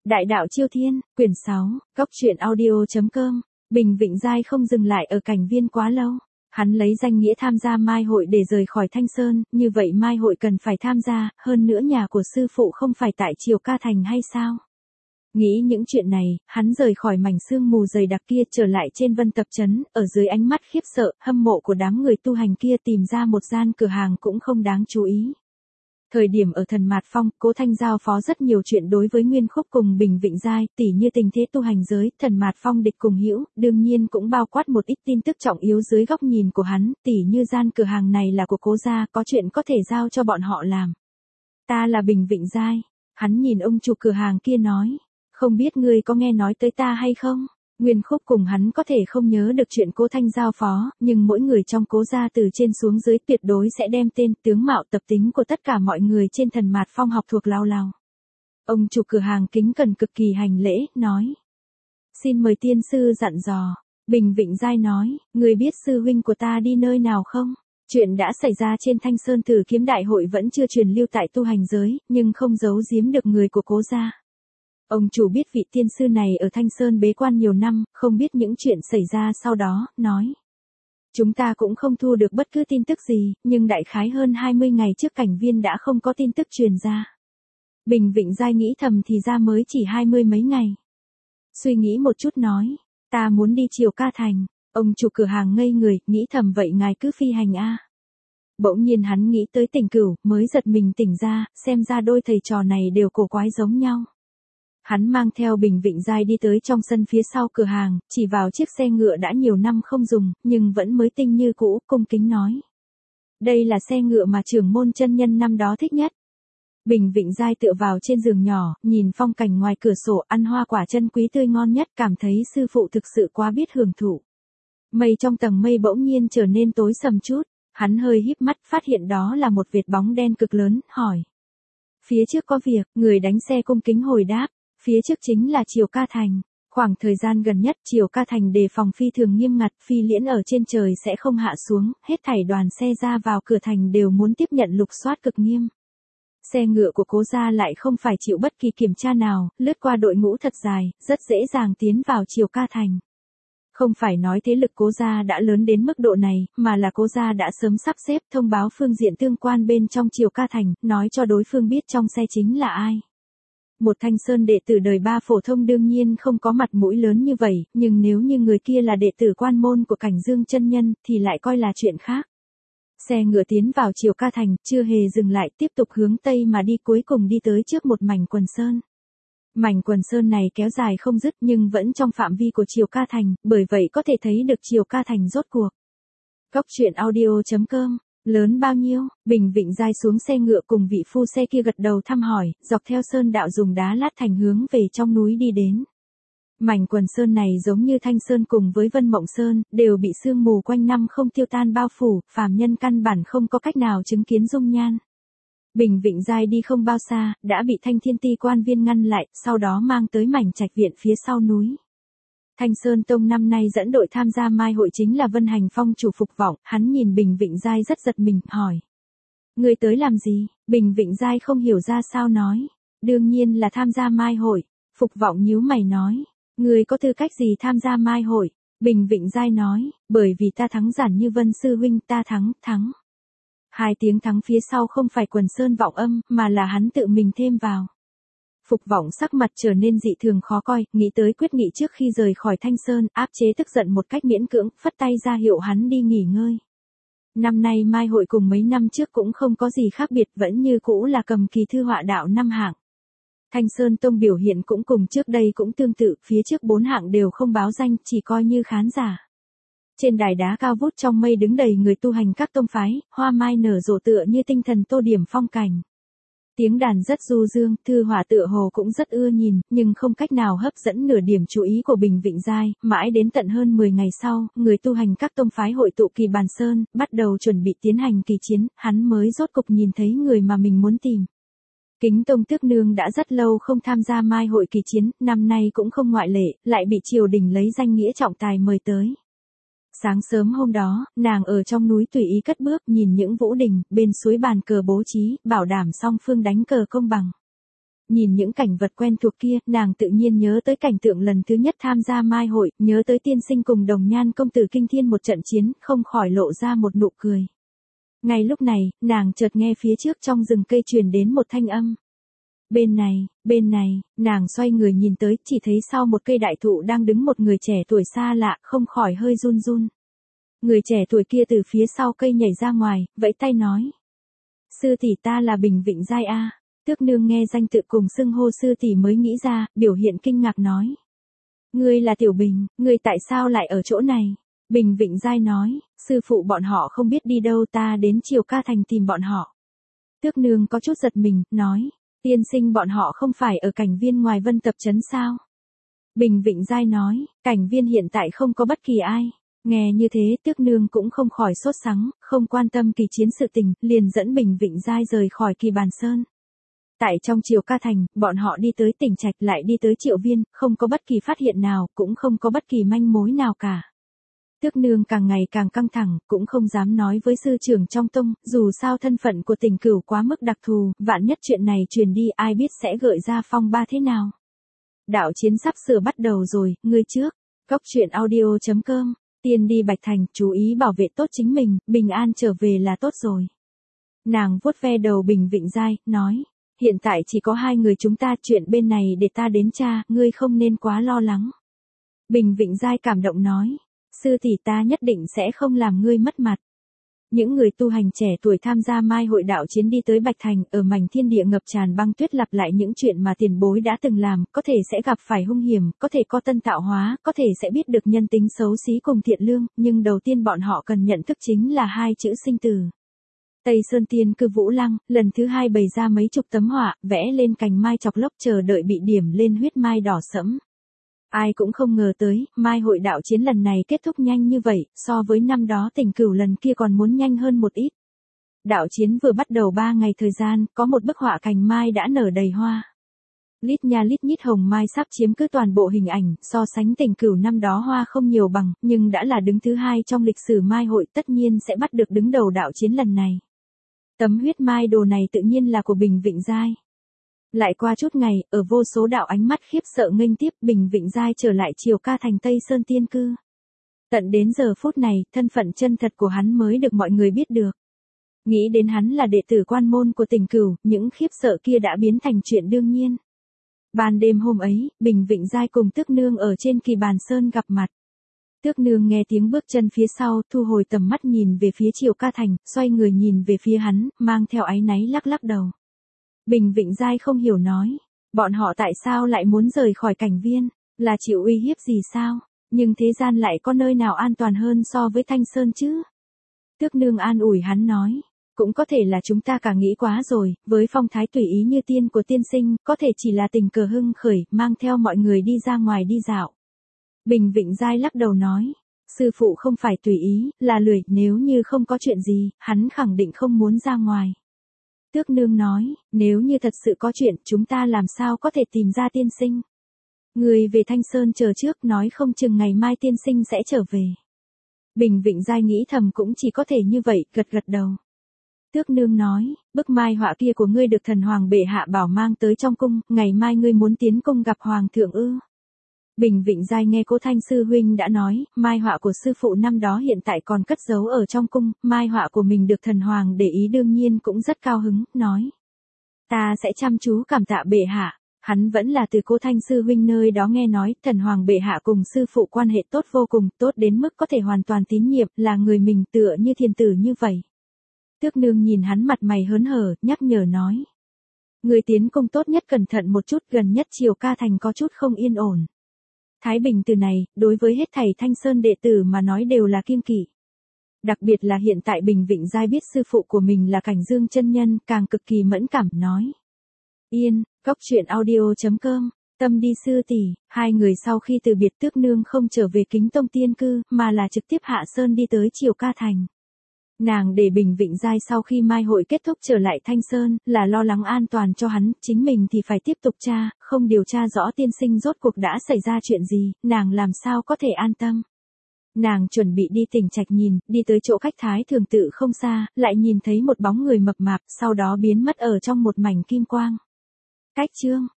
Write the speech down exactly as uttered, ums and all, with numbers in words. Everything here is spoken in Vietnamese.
Đại đạo Chiêu Thiên, quyển sáu, góc truyện audio chấm com. Bình Vịnh Giai không dừng lại ở Cảnh Viên quá lâu. Hắn lấy danh nghĩa tham gia mai hội để rời khỏi Thanh Sơn, như vậy mai hội cần phải tham gia, hơn nữa nhà của sư phụ không phải tại Triều Ca Thành hay sao? Nghĩ những chuyện này, hắn rời khỏi mảnh sương mù dày đặc kia trở lại trên Vân Tập Trấn, ở dưới ánh mắt khiếp sợ, hâm mộ của đám người tu hành kia tìm ra một gian cửa hàng cũng không đáng chú ý. Thời điểm ở Thần Mạt Phong, Cố Thanh giao phó rất nhiều chuyện đối với Nguyên Khúc cùng Bình Vịnh Giai, tỉ như tình thế tu hành giới, Thần Mạt Phong địch cùng hữu, đương nhiên cũng bao quát một ít tin tức trọng yếu dưới góc nhìn của hắn, tỉ như gian cửa hàng này là của Cố gia, có chuyện có thể giao cho bọn họ làm. Ta là Bình Vịnh Giai, hắn nhìn ông chủ cửa hàng kia nói, không biết ngươi có nghe nói tới ta hay không? Nguyên Khúc cùng hắn có thể không nhớ được chuyện Cố Thanh giao phó, nhưng mỗi người trong Cố gia từ trên xuống dưới tuyệt đối sẽ đem tên, tướng mạo, tập tính của tất cả mọi người trên Thần Mạt Phong học thuộc lao lao. Ông chủ cửa hàng kính cẩn cực kỳ hành lễ, nói. Xin mời tiên sư dặn dò. Bình Vịnh Giai nói, người biết sư huynh của ta đi nơi nào không? Chuyện đã xảy ra trên Thanh Sơn Thử Kiếm Đại hội vẫn chưa truyền lưu tại tu hành giới, nhưng không giấu giếm được người của Cố gia. Ông chủ biết vị tiên sư này ở Thanh Sơn bế quan nhiều năm, không biết những chuyện xảy ra sau đó, nói. Chúng ta cũng không thu được bất cứ tin tức gì, nhưng đại khái hơn hai mươi ngày trước Cảnh Viên đã không có tin tức truyền ra. Bình Vịnh Giai nghĩ thầm thì ra mới chỉ hai mươi mấy ngày. Suy nghĩ một chút nói, ta muốn đi Triều Ca Thành. Ông chủ cửa hàng ngây người, nghĩ thầm vậy ngài cứ phi hành a. Bỗng nhiên hắn nghĩ tới Tình Cửu, mới giật mình tỉnh ra, xem ra đôi thầy trò này đều cổ quái giống nhau. Hắn mang theo Bình Vịnh Giai đi tới trong sân phía sau cửa hàng, chỉ vào chiếc xe ngựa đã nhiều năm không dùng, nhưng vẫn mới tinh như cũ, cung kính nói. Đây là xe ngựa mà trưởng môn chân nhân năm đó thích nhất. Bình Vịnh Giai tựa vào trên giường nhỏ, nhìn phong cảnh ngoài cửa sổ, ăn hoa quả chân quý tươi ngon nhất, cảm thấy sư phụ thực sự quá biết hưởng thụ. Mây trong tầng mây bỗng nhiên trở nên tối sầm chút, hắn hơi híp mắt phát hiện đó là một vệt bóng đen cực lớn, hỏi. Phía trước có việc, người đánh xe cung kính hồi đáp. Phía trước chính là Triều Ca Thành. Khoảng thời gian gần nhất Triều Ca Thành đề phòng phi thường nghiêm ngặt, phi liễn ở trên trời sẽ không hạ xuống, hết thảy đoàn xe ra vào cửa thành đều muốn tiếp nhận lục soát cực nghiêm. Xe ngựa của Cố gia lại không phải chịu bất kỳ kiểm tra nào, lướt qua đội ngũ thật dài, rất dễ dàng tiến vào Triều Ca Thành. Không phải nói thế lực Cố gia đã lớn đến mức độ này, mà là Cố gia đã sớm sắp xếp thông báo phương diện tương quan bên trong Triều Ca Thành, nói cho đối phương biết trong xe chính là ai. Một Thanh Sơn đệ tử đời ba phổ thông đương nhiên không có mặt mũi lớn như vậy, nhưng nếu như người kia là đệ tử quan môn của Cảnh Dương chân nhân thì lại coi là chuyện khác. Xe ngựa tiến vào Triều Ca Thành, chưa hề dừng lại, tiếp tục hướng tây mà đi, cuối cùng đi tới trước một mảnh quần sơn. Mảnh quần sơn này kéo dài không dứt nhưng vẫn trong phạm vi của Triều Ca Thành, bởi vậy có thể thấy được Triều Ca Thành rốt cuộc. Góc truyện audio chấm com. Lớn bao nhiêu? Bình Vịnh Giai xuống xe ngựa cùng vị phu xe kia gật đầu thăm hỏi, dọc theo sơn đạo dùng đá lát thành hướng về trong núi đi đến. Mảnh quần sơn này giống như Thanh Sơn cùng với Vân Mộng Sơn, đều bị sương mù quanh năm không tiêu tan bao phủ, phàm nhân căn bản không có cách nào chứng kiến dung nhan. Bình Vịnh Giai đi không bao xa, đã bị Thanh Thiên Ti quan viên ngăn lại, sau đó mang tới mảnh trạch viện phía sau núi. Thanh Sơn Tông năm nay dẫn đội tham gia mai hội chính là Vân Hành Phong chủ Phục Vọng, hắn nhìn Bình Vịnh Giai rất giật mình, hỏi. Người tới làm gì? Bình Vịnh Giai không hiểu ra sao nói. Đương nhiên là tham gia mai hội. Phục Vọng nhíu mày nói. Người có tư cách gì tham gia mai hội? Bình Vịnh Giai nói, bởi vì ta thắng giản như Vân sư huynh, ta thắng, thắng. Hai tiếng thắng phía sau không phải quần sơn vọng âm, mà là hắn tự mình thêm vào. Phục Vọng sắc mặt trở nên dị thường khó coi, nghĩ tới quyết nghị trước khi rời khỏi Thanh Sơn, áp chế tức giận một cách miễn cưỡng, phất tay ra hiệu hắn đi nghỉ ngơi. Năm nay mai hội cùng mấy năm trước cũng không có gì khác biệt, vẫn như cũ là cầm kỳ thư họa đạo năm hạng. Thanh Sơn Tông biểu hiện cũng cùng trước đây cũng tương tự, phía trước bốn hạng đều không báo danh, chỉ coi như khán giả. Trên đài đá cao vút trong mây đứng đầy người tu hành các tông phái, hoa mai nở rộ tựa như tinh thần tô điểm phong cảnh. Tiếng đàn rất du dương, thư họa tựa hồ cũng rất ưa nhìn, nhưng không cách nào hấp dẫn nửa điểm chú ý của Bình Vịnh Giai, mãi đến tận hơn mười ngày sau, người tu hành các tông phái hội tụ Kỳ Bàn Sơn, bắt đầu chuẩn bị tiến hành kỳ chiến, hắn mới rốt cục nhìn thấy người mà mình muốn tìm. Kính Tông Tước Nương đã rất lâu không tham gia mai hội kỳ chiến, năm nay cũng không ngoại lệ, lại bị triều đình lấy danh nghĩa trọng tài mời tới. Sáng sớm hôm đó, nàng ở trong núi tùy ý cất bước, nhìn những vũ đình, bên suối bàn cờ bố trí, bảo đảm song phương đánh cờ công bằng. nhìn những cảnh vật quen thuộc kia, nàng tự nhiên nhớ tới cảnh tượng lần thứ nhất tham gia mai hội, nhớ tới tiên sinh cùng đồng nhan công tử kinh thiên một trận chiến, không khỏi lộ ra một nụ cười. Ngay lúc này, nàng chợt nghe phía trước trong rừng cây truyền đến một thanh âm. Bên này, bên này, nàng xoay người nhìn tới, chỉ thấy sau một cây đại thụ đang đứng một người trẻ tuổi xa lạ, không khỏi hơi run run. Người trẻ tuổi kia từ phía sau cây nhảy ra ngoài, vẫy tay nói. Sư tỷ ta là Bình Vịnh Giai a. Tước nương nghe danh tự cùng xưng hô sư tỷ mới nghĩ ra, biểu hiện kinh ngạc nói. Ngươi là Tiểu Bình, ngươi tại sao lại ở chỗ này? Bình Vịnh Giai nói, sư phụ bọn họ không biết đi đâu, ta đến Triều Ca Thành tìm bọn họ. Tước nương có chút giật mình, nói, tiên sinh bọn họ không phải ở cảnh viên ngoài Vân Tập Trấn sao? Bình Vịnh Giai nói, cảnh viên hiện tại không có bất kỳ ai. Nghe như thế, Tước nương cũng không khỏi sốt sắng, không quan tâm kỳ chiến sự tình, liền dẫn Bình Vịnh Giai rời khỏi Kỳ Bàn Sơn. Tại trong Triều Ca Thành, bọn họ đi tới Tỉnh Trạch, lại đi tới Triệu Viên, không có bất kỳ phát hiện nào, cũng không có bất kỳ manh mối nào cả. Tước nương càng ngày càng căng thẳng, cũng không dám nói với sư trưởng trong tông, dù sao thân phận của Tình Cửu quá mức đặc thù, vạn nhất chuyện này truyền đi ai biết sẽ gợi ra phong ba thế nào. Đạo chiến sắp sửa bắt đầu rồi, ngươi trước. Cốc truyện audio chấm com, tiên đi Bạch Thành, chú ý bảo vệ tốt chính mình, bình an trở về là tốt rồi. Nàng vuốt ve đầu Bình Vịnh Giai, nói, hiện tại chỉ có hai người chúng ta, chuyện bên này để ta đến tra, ngươi không nên quá lo lắng. Bình Vịnh Giai cảm động nói. Sư tỷ ta nhất định sẽ không làm ngươi mất mặt. Những người tu hành trẻ tuổi tham gia mai hội đạo chiến đi tới Bạch Thành, ở mảnh thiên địa ngập tràn băng tuyết lặp lại những chuyện mà tiền bối đã từng làm, có thể sẽ gặp phải hung hiểm, có thể có tân tạo hóa, có thể sẽ biết được nhân tính xấu xí cùng thiện lương, nhưng đầu tiên bọn họ cần nhận thức chính là hai chữ sinh tử. Tây Sơn Tiên Cư Vũ Lăng, lần thứ hai bày ra mấy chục tấm họa, vẽ lên cành mai chọc lốc chờ đợi bị điểm lên huyết mai đỏ sẫm. Ai cũng không ngờ tới, mai hội đạo chiến lần này kết thúc nhanh như vậy, so với năm đó Tình Cửu lần kia còn muốn nhanh hơn một ít. Đạo chiến vừa bắt đầu ba ngày thời gian, có một bức họa cành mai đã nở đầy hoa. Lít nha lít nhít hồng mai sắp chiếm cứ toàn bộ hình ảnh, so sánh Tình Cửu năm đó hoa không nhiều bằng, nhưng đã là đứng thứ hai trong lịch sử mai hội, tất nhiên sẽ bắt được đứng đầu đạo chiến lần này. Tấm huyết mai đồ này tự nhiên là của Bình Vịnh Giai. Lại qua chút ngày, ở vô số đạo ánh mắt khiếp sợ nghênh tiếp, Bình Vịnh Giai trở lại Triều Ca Thành Tây Sơn Tiên Cư. Tận đến giờ phút này, thân phận chân thật của hắn mới được mọi người biết được. Nghĩ đến hắn là đệ tử quan môn của Tình Cửu, những khiếp sợ kia đã biến thành chuyện đương nhiên. Ban đêm hôm ấy, Bình Vịnh Giai cùng Tước nương ở trên Kỳ Bàn Sơn gặp mặt. Tước nương nghe tiếng bước chân phía sau, thu hồi tầm mắt nhìn về phía Triều Ca Thành, xoay người nhìn về phía hắn, mang theo áy náy lắc lắc đầu. Bình Vịnh Giai không hiểu nói, bọn họ tại sao lại muốn rời khỏi cảnh viên, là chịu uy hiếp gì sao, nhưng thế gian lại có nơi nào an toàn hơn so với Thanh Sơn chứ? Tước nương an ủi hắn nói, cũng có thể là chúng ta cả nghĩ quá rồi, với phong thái tùy ý như tiên của tiên sinh, có thể chỉ là tình cờ hưng khởi, mang theo mọi người đi ra ngoài đi dạo. Bình Vịnh Giai lắc đầu nói, sư phụ không phải tùy ý, là lười, nếu như không có chuyện gì, hắn khẳng định không muốn ra ngoài. Tước nương nói, nếu như thật sự có chuyện, chúng ta làm sao có thể tìm ra tiên sinh. Người về Thanh Sơn chờ trước, nói không chừng ngày mai tiên sinh sẽ trở về. Bình Vịnh Giai nghĩ thầm cũng chỉ có thể như vậy, gật gật đầu. Tước nương nói, bức mai họa kia của ngươi được thần hoàng bệ hạ bảo mang tới trong cung, ngày mai ngươi muốn tiến cung gặp hoàng thượng ư? Bình Vịnh Giai nghe Cố Thanh sư huynh đã nói, mai họa của sư phụ năm đó hiện tại còn cất giấu ở trong cung, mai họa của mình được thần hoàng để ý đương nhiên cũng rất cao hứng, nói. Ta sẽ chăm chú cảm tạ bệ hạ, hắn vẫn là từ Cố Thanh sư huynh nơi đó nghe nói, thần hoàng bệ hạ cùng sư phụ quan hệ tốt vô cùng, tốt đến mức có thể hoàn toàn tín nhiệm, là người mình tựa như thiên tử như vậy. Tước nương nhìn hắn mặt mày hớn hở, nhắc nhở nói. Người tiến cung tốt nhất cẩn thận một chút, gần nhất Triều Ca Thành có chút không yên ổn. Thái Bình từ này, đối với hết thảy Thanh Sơn đệ tử mà nói đều là kiêng kỵ. Đặc biệt là hiện tại Bình Vịnh Giai biết sư phụ của mình là Cảnh Dương chân nhân, càng cực kỳ mẫn cảm, nói. Yên, cốc truyện audio chấm com, tâm đi sư tỷ, hai người sau khi từ biệt Tước nương không trở về Kính Tông Tiên Cư, mà là trực tiếp hạ sơn đi tới Triều Ca Thành. Nàng để Bình Vịnh Giai sau khi mai hội kết thúc trở lại Thanh Sơn, là lo lắng an toàn cho hắn, chính mình thì phải tiếp tục tra, không điều tra rõ tiên sinh rốt cuộc đã xảy ra chuyện gì, nàng làm sao có thể an tâm. Nàng chuẩn bị đi Tỉnh Trạch nhìn, đi tới chỗ khách Thái Thường Tự không xa, lại nhìn thấy một bóng người mập mạp, sau đó biến mất ở trong một mảnh kim quang. Cách chương